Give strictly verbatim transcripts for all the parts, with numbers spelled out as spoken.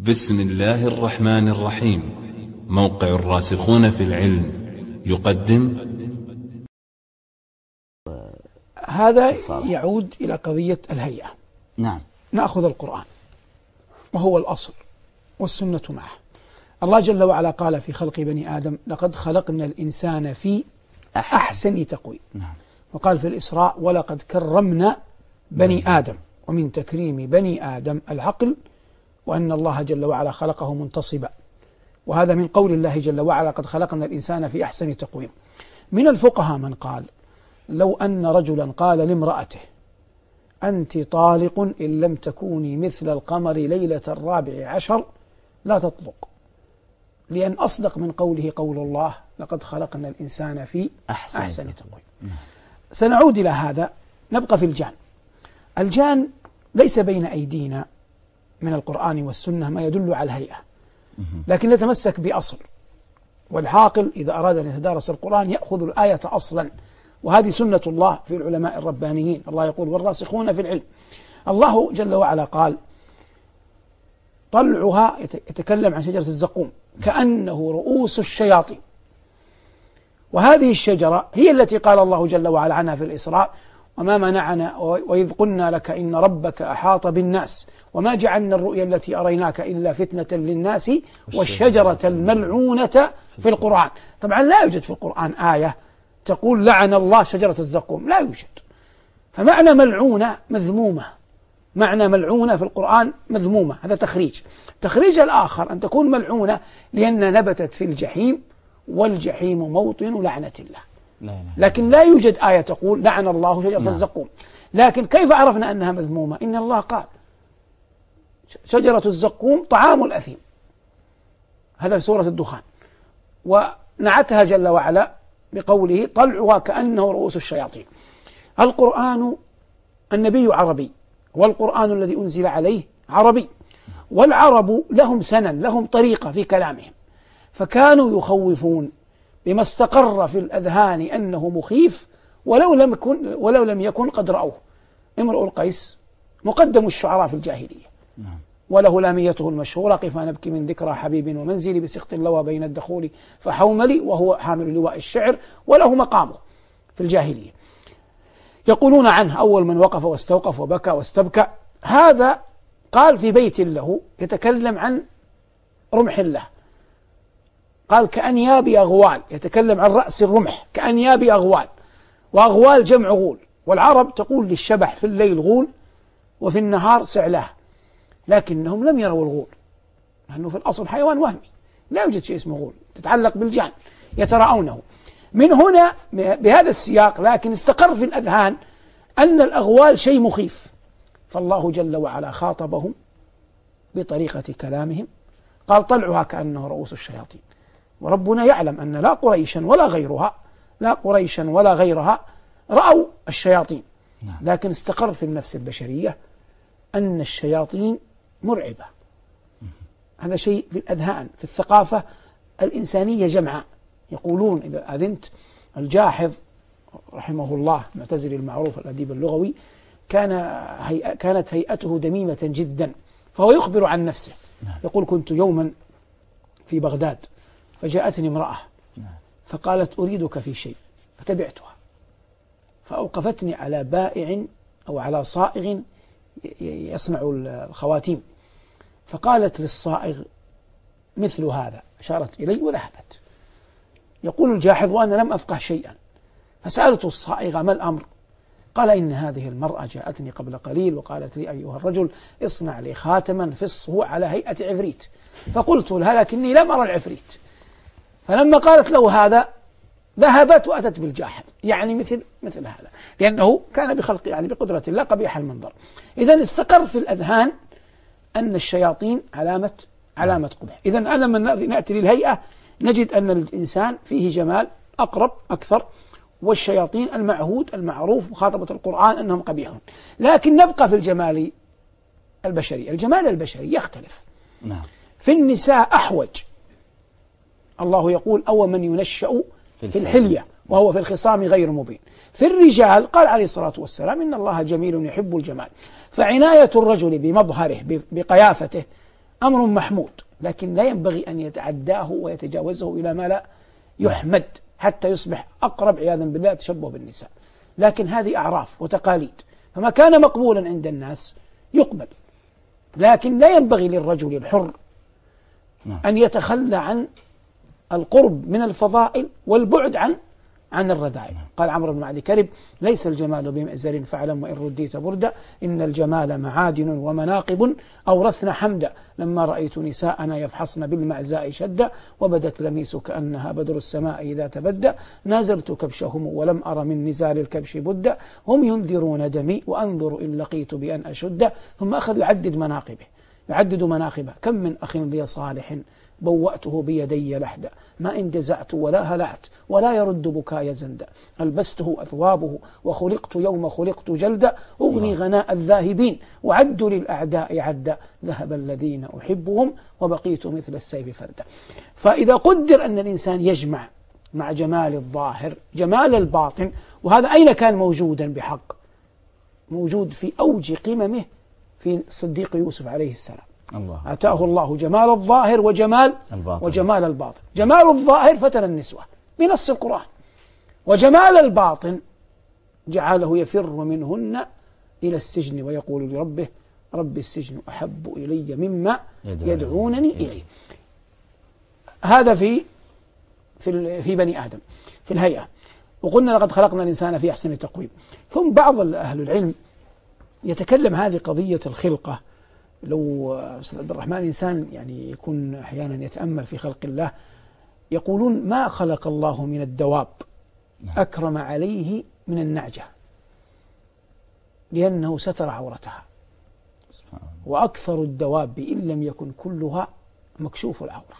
بسم الله الرحمن الرحيم. موقع الراسخون في العلم يقدم. هذا يعود إلى قضية الهيئة. نعم. نأخذ القرآن وهو الأصل والسنة معه. الله جل وعلا قال في خلق بني آدم: لقد خلقنا الإنسان في أحسن, أحسن تقويم. نعم. وقال في الإسراء: ولقد كرمنا بني آدم. ومن تكريم بني آدم العقل، وأن الله جل وعلا خلقه منتصبا، وهذا من قول الله جل وعلا: قد خلقنا الإنسان في أحسن تقويم. من الفقهاء من قال: لو أن رجلا قال لامرأته: أنت طالق إن لم تكوني مثل القمر ليلة الرابع عشر لا تطلق، لأن أصدق من قوله قول الله: لقد خلقنا الإنسان في أحسن, أحسن تقويم. سنعود إلى هذا. نبقى في الجان. الجان ليس بين أيدينا من القرآن والسنة ما يدل على الهيئة، لكن نتمسك بأصل، والعاقل إذا أراد أن يتدارس القرآن يأخذ الآية أصلا، وهذه سنة الله في العلماء الربانيين. الله يقول: والراسخون في العلم. الله جل وعلا قال: طلعها، يتكلم عن شجرة الزقوم، كأنه رؤوس الشياطين. وهذه الشجرة هي التي قال الله جل وعلا عنها في الإسراء: وما منعنا وإذ قلنا لك إن ربك أحاط بالناس وما جعلنا الرؤيا التي أريناك إلا فتنة للناس والشجرة الملعونة في القرآن. طبعا لا يوجد في القرآن آية تقول لعن الله شجرة الزقوم، لا يوجد. فمعنى ملعونة مذمومة، معنى ملعونة في القرآن مذمومة، هذا تخريج. تخريج الآخر أن تكون ملعونة لأن نبتت في الجحيم، والجحيم موطن لعنة الله. لا لا. لكن لا يوجد آية تقول لعن الله شجرة نعم. الزقوم. لكن كيف عرفنا أنها مذمومة؟ إن الله قال: شجرة الزقوم طعام الأثيم، هذا في سورة الدخان. ونعتها جل وعلا بقوله: طلعها كأنه رؤوس الشياطين. القرآن، النبي عربي، والقرآن الذي أنزل عليه عربي، والعرب لهم سنن، لهم طريقة في كلامهم، فكانوا يخوفون بما استقر في الأذهان أنه مخيف ولو لم يكن ولو لم يكن قد رأوه. امرؤ القيس مقدم الشعراء في الجاهلية، وله لاميته المشهورة: قفا نبكي من ذكرى حبيب ومنزلي بسخط اللوى بين الدخول فحوملي، وهو حامل لواء الشعر وله مقامه في الجاهلية. يقولون عنه: أول من وقف واستوقف وبكى واستبكى. هذا قال في بيت له يتكلم عن رمح الله، قال: كأنياب أغوال، يتكلم عن رأس الرمح، كأنياب أغوال، وأغوال جمع غول. والعرب تقول للشبح في الليل غول وفي النهار سعلاه، لكنهم لم يروا الغول، لأنه في الأصل حيوان وهمي، لا يوجد شيء اسمه غول، تتعلق بالجان، يتراءونه. من هنا بهذا السياق، لكن استقر في الأذهان أن الأغوال شيء مخيف، فالله جل وعلا خاطبهم بطريقة كلامهم، قال: طلعها كأنه رؤوس الشياطين. وربنا يعلم أن لا قريشا ولا غيرها لا قريشا ولا غيرها رأوا الشياطين، لكن استقر في النفس البشرية أن الشياطين مرعبة. هذا شيء في الأذهان، في الثقافة الإنسانية جمعاء. يقولون إذا أذنت، الجاحظ رحمه الله المعتزلي المعروف الأديب اللغوي، كان هيئة كانت هيئته دميمة جدا، فهو يخبر عن نفسه. يقول: كنت يوما في بغداد فجاءتني امرأة فقالت: أريدك في شيء، فتبعتها فأوقفتني على بائع أو على صائغ يصنع الخواتيم، فقالت للصائغ: مثل هذا، أشارت إلي وذهبت. يقول الجاحظ: وأنا لم أفقه شيئا، فسألت الصائغ: ما الأمر؟ قال: إن هذه المرأة جاءتني قبل قليل وقالت لي: أيها الرجل، اصنع لي خاتما فصه على هيئة عفريت. فقلت لها: لكني لم أرى العفريت. فلما قالت له هذا ذهبت وأتت بالجاحظ، يعني مثل مثل هذا، لأنه كان بخلق يعني بقدرة الله قبيح المنظر. إذن استقر في الأذهان أن الشياطين علامة علامة قبح. إذن لما نأتي للهيئة نجد أن الإنسان فيه جمال أقرب أكثر، والشياطين المعهود المعروف مخاطبة القرآن أنهم قبيحون. لكن نبقى في الجمال البشري. الجمال البشري يختلف. نعم. في النساء أحوج. الله يقول: أو من ينشأ في الحلية وهو في الخصام غير مبين. في الرجال قال عليه الصلاة والسلام: إن الله جميل يحب الجمال. فعناية الرجل بمظهره بقيافته أمر محمود، لكن لا ينبغي أن يتعداه ويتجاوزه إلى ما لا يحمد حتى يصبح أقرب عياذا بالله تشبه بالنساء. لكن هذه أعراف وتقاليد، فما كان مقبولا عند الناس يقبل، لكن لا ينبغي للرجل الحر أن يتخلى عن القرب من الفضائل والبعد عن عن الرذائل. قال عمرو بن معدي كرب: ليس الجمال بمئزر فاعلم وإن رديت بردا، إن الجمال معادن ومناقب أورثنا حمدا، لما رأيت نساءنا يفحصن بالمعزاء شدا، وبدت لميس كأنها بدر السماء إذا تبدى، نازلت كبشهم ولم أر من نزال الكبش بدا، هم ينذرون دمي وأنظر إن لقيت بأن أشد. ثم أخذ يعدد مناقبه، يعدد مناقبه: كم من أخ لي صالح بوأته بيدي لحدا، ما إن جزعت ولا هلعت ولا يرد بكاي زندا، ألبسته أثوابه وخلقت يوم خلقت جلدا، أغني غناء الذاهبين وعد للأعداء عدا، ذهب الذين أحبهم وبقيت مثل السيف فردا. فإذا قدر أن الإنسان يجمع مع جمال الظاهر جمال الباطن، وهذا أين كان موجودا بحق؟ موجود في أوج قممه في الصديق يوسف عليه السلام. الله آتاه الله جمال الظاهر وجمال الباطن. وجمال الباطن، جمال الظاهر فتن النسوة بنص القرآن، وجمال الباطن جعله يفر منهن إلى السجن ويقول لربه: رب السجن أحب إلي مما يدعونني إليه. هذا في في في بني آدم في الهيئة. وقلنا لقد خلقنا الإنسان في أحسن تقويم. ثم بعض أهل العلم يتكلم هذه قضية الخلقة. لو أستاذ عبد الرحمن إنسان يعني يكون أحيانا يتأمل في خلق الله، يقولون: ما خلق الله من الدواب أكرم عليه من النعجة، لأنه ستر عورتها، وأكثر الدواب إن لم يكن كلها مكشوف العورة.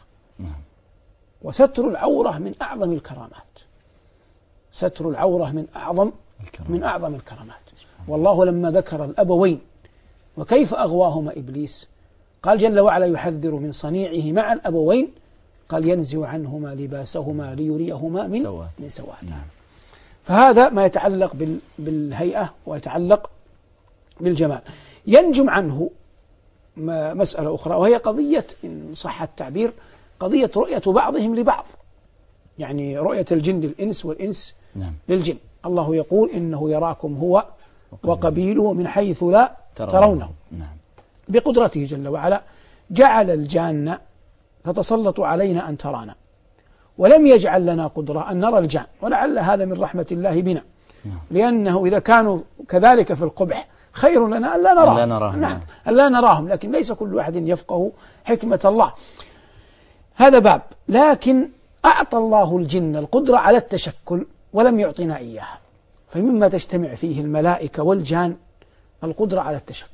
وستر العورة من أعظم الكرامات، ستر العورة من أعظم من أعظم الكرامات. والله لما ذكر الأبوين وكيف أغواهما إبليس قال جل وعلا يحذر من صنيعه مع الأبوين، قال: ينزع عنهما لباسهما ليريهما من سوات. من سواتهما. فهذا ما يتعلق بالهيئة ويتعلق بالجمال. ينجم عنه مسألة أخرى، وهي قضية إن صح التعبير قضية رؤية بعضهم لبعض، يعني رؤية الجن للإنس والإنس نعم. للجن. الله يقول: إنه يراكم هو وقبيله من حيث لا ترونه. نعم. بقدرته جل وعلا جعل الجان فتسلطوا علينا أن ترانا، ولم يجعل لنا قدرة أن نرى الجان، ولعل هذا من رحمة الله بنا، لأنه إذا كانوا كذلك في القبح خير لنا أن لا نراهم. نعم، أن لا نراهم، لكن ليس كل أحد يفقه حكمة الله. هذا باب. لكن أعطى الله الجن القدرة على التشكل ولم يعطنا إياها، فمما تجتمع فيه الملائكة والجان القدرة على التشكل،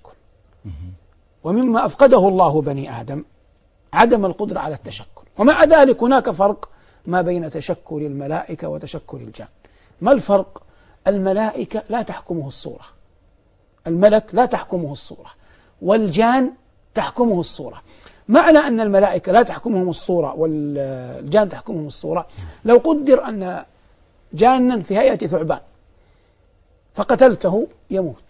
ومما أفقده الله بني آدم عدم القدرة على التشكل. ومع ذلك هناك فرق ما بين تشكل الملائكة وتشكل الجان. ما الفرق؟ الملائكة لا تحكمه الصورة، الملك لا تحكمه الصورة، والجان تحكمه الصورة. معنى أن الملائكة لا تحكمهم الصورة والجان تحكمهم الصورة، لو قدر أن جانا في هيئة ثعبان فقتلته يموت.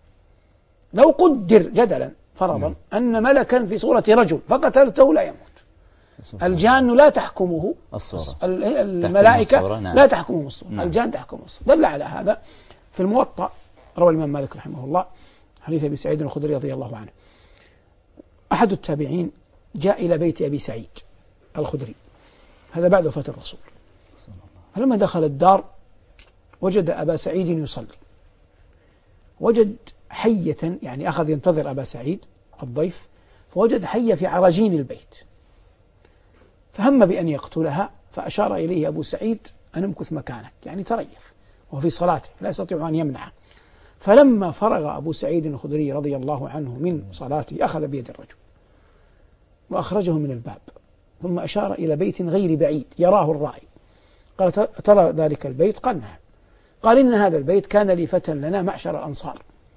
لو قدر جدلا فرضا أن ملكا في صورة رجل فقتلته لا يموت. الجان لا تحكمه الصورة، الملائكة لا تحكمهم الصورة، الجان تحكمه الصورة. دل على هذا في الموطأ روى الإمام مالك رحمه الله حديث أبي سعيد الخدري رضي الله عنه. أحد التابعين جاء إلى بيت أبي سعيد الخدري، هذا بعد وفاة الرسول، فلما دخل الدار وجد أبا سعيد يصلي، وجد حية، يعني أخذ ينتظر أبا سعيد الضيف، فوجد حية في عراجين البيت، فهم بأن يقتلها، فأشار إليه أبو سعيد أن امكث مكانك، يعني تريث، وفي صلاته لا يستطيع أن يمنعه. فلما فرغ أبو سعيد الخدري رضي الله عنه من صلاته أخذ بيد الرجل وأخرجه من الباب، ثم أشار إلى بيت غير بعيد يراه الرائي، قال: ترى ذلك البيت؟ قال: نعم. قال: إن هذا البيت كان لي فتى لنا معشر الأنصار،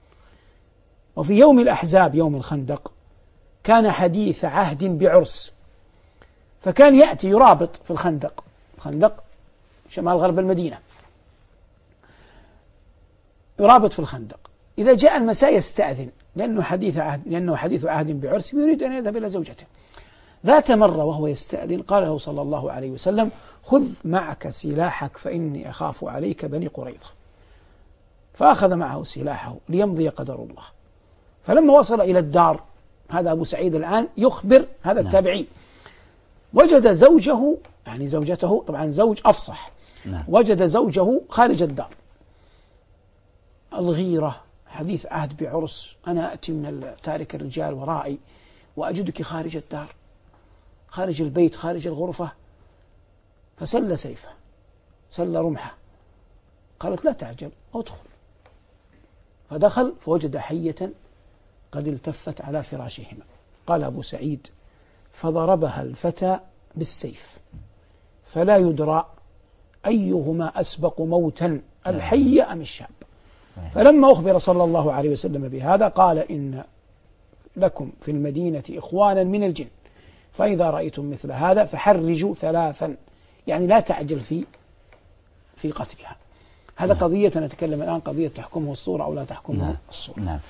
وفي يوم الأحزاب يوم الخندق كان حديث عهد بعرس، فكان يأتي يرابط في الخندق، الخندق شمال غرب المدينة، يرابط في الخندق، إذا جاء المساء يستأذن لأنه حديث عهد لأنه حديث عهد بعرس يريد أن يذهب إلى زوجته. ذات مرة وهو يستأذن قال له صلى الله عليه وسلم: خذ معك سلاحك فإني أخاف عليك بني قريظة. فأخذ معه سلاحه ليمضي قدر الله. فلما وصل إلى الدار، هذا أبو سعيد الآن يخبر هذا التابعي، وجد زوجه يعني زوجته، طبعا زوج أفصح، وجد زوجه خارج الدار. الغيرة، حديث عهد بعرس، أنا أتي من تارك الرجال ورائي وأجدك خارج الدار، خارج البيت، خارج الغرفة. فسل سيفه، سل رمحه. قالت: لا تعجل، ادخل. فدخل فوجد حية قد التفت على فراشهما. قال أبو سعيد: فضربها الفتى بالسيف فلا يدرى أيهما أسبق موتا، الحية أم الشاب. فلما أخبر صلى الله عليه وسلم بهذا قال: إن لكم في المدينة إخوانا من الجن، فإذا رأيتم مثل هذا فحرجوا ثلاثا، يعني لا تعجل في في قتلها. هذا قضية نتكلم الآن، قضية تحكمه الصورة أو لا تحكمه الصورة.